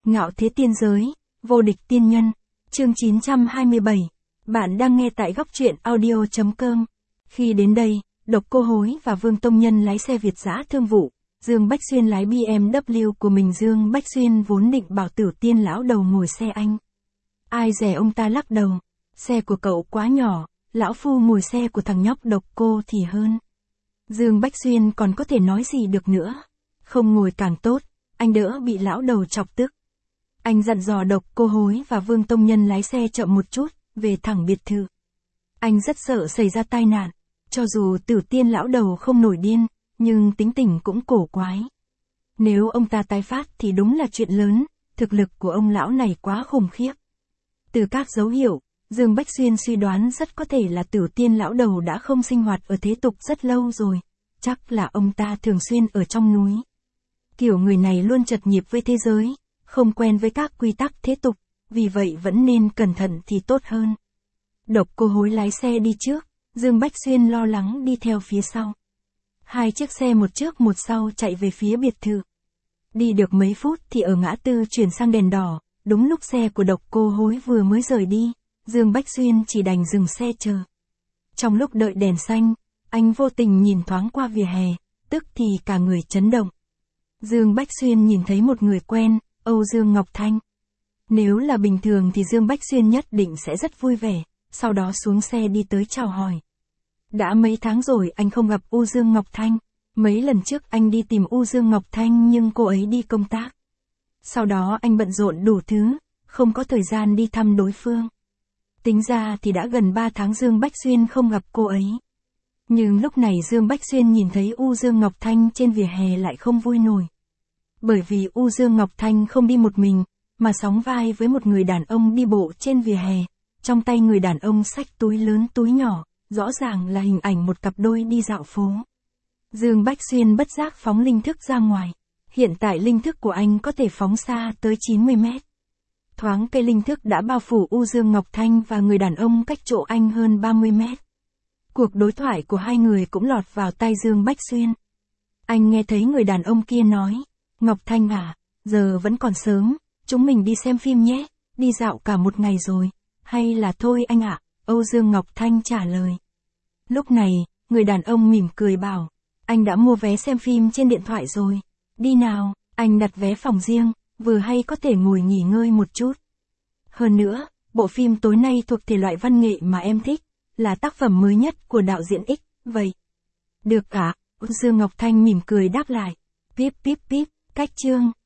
Ngạo thế tiên giới, vô địch tiên nhân, chương 927. Bạn đang nghe tại góc truyện audio.com. Khi đến đây, Độc Cô Hối và Vương Tông Nhân lái xe Việt dã thương vụ, Dương Bách Xuyên lái BMW của mình. Dương Bách Xuyên vốn định bảo Tử Tiên lão đầu ngồi xe anh. Ai dè ông ta lắc đầu, xe của cậu quá nhỏ, lão phu ngồi xe của thằng nhóc Độc Cô thì hơn. Dương Bách Xuyên còn có thể nói gì được nữa, không ngồi càng tốt, anh đỡ bị lão đầu chọc tức. Anh dặn dò Độc Cô Hối và Vương Tông Nhân lái xe chậm một chút, về thẳng biệt thự. Anh rất sợ xảy ra tai nạn, cho dù Tử Tiên lão đầu không nổi điên, nhưng tính tình cũng cổ quái. Nếu ông ta tái phát thì đúng là chuyện lớn, thực lực của ông lão này quá khủng khiếp. Từ các dấu hiệu, Dương Bách Xuyên suy đoán rất có thể là Tử Tiên lão đầu đã không sinh hoạt ở thế tục rất lâu rồi, chắc là ông ta thường xuyên ở trong núi. Kiểu người này luôn chật nhịp với thế giới, không quen với các quy tắc thế tục, vì vậy vẫn nên cẩn thận thì tốt hơn. Độc Cô Hối lái xe đi trước, Dương Bách Xuyên lo lắng đi theo phía sau. Hai chiếc xe một trước một sau chạy về phía biệt thự. Đi được mấy phút thì ở ngã tư chuyển sang đèn đỏ, đúng lúc xe của Độc Cô Hối vừa mới rời đi, Dương Bách Xuyên chỉ đành dừng xe chờ. Trong lúc đợi đèn xanh, anh vô tình nhìn thoáng qua vỉa hè, tức thì cả người chấn động. Dương Bách Xuyên nhìn thấy một người quen, Âu Dương Ngọc Thanh. Nếu là bình thường thì Dương Bách Xuyên nhất định sẽ rất vui vẻ, sau đó xuống xe đi tới chào hỏi. Đã mấy tháng rồi anh không gặp Âu Dương Ngọc Thanh, mấy lần trước anh đi tìm Âu Dương Ngọc Thanh nhưng cô ấy đi công tác. Sau đó anh bận rộn đủ thứ, không có thời gian đi thăm đối phương. Tính ra thì đã gần 3 tháng Dương Bách Xuyên không gặp cô ấy. Nhưng lúc này Dương Bách Xuyên nhìn thấy Âu Dương Ngọc Thanh trên vỉa hè lại không vui nổi. Bởi vì Âu Dương Ngọc Thanh không đi một mình, mà sóng vai với một người đàn ông đi bộ trên vỉa hè, trong tay người đàn ông xách túi lớn túi nhỏ, rõ ràng là hình ảnh một cặp đôi đi dạo phố. Dương Bách Xuyên bất giác phóng linh thức ra ngoài. Hiện tại linh thức của anh có thể phóng xa tới 90 mét. Thoáng cây linh thức đã bao phủ Âu Dương Ngọc Thanh và người đàn ông cách chỗ anh hơn 30 mét. Cuộc đối thoại của hai người cũng lọt vào tai Dương Bách Xuyên. Anh nghe thấy người đàn ông kia nói, Ngọc Thanh à, giờ vẫn còn sớm, chúng mình đi xem phim nhé, đi dạo cả một ngày rồi, hay là thôi anh ạ, Âu Dương Ngọc Thanh trả lời. Lúc này, người đàn ông mỉm cười bảo, anh đã mua vé xem phim trên điện thoại rồi, đi nào, anh đặt vé phòng riêng, vừa hay có thể ngồi nghỉ ngơi một chút. Hơn nữa, bộ phim tối nay thuộc thể loại văn nghệ mà em thích, là tác phẩm mới nhất của đạo diễn X, vậy. Được ạ, Âu Dương Ngọc Thanh mỉm cười đáp lại, píp píp píp, cách chương.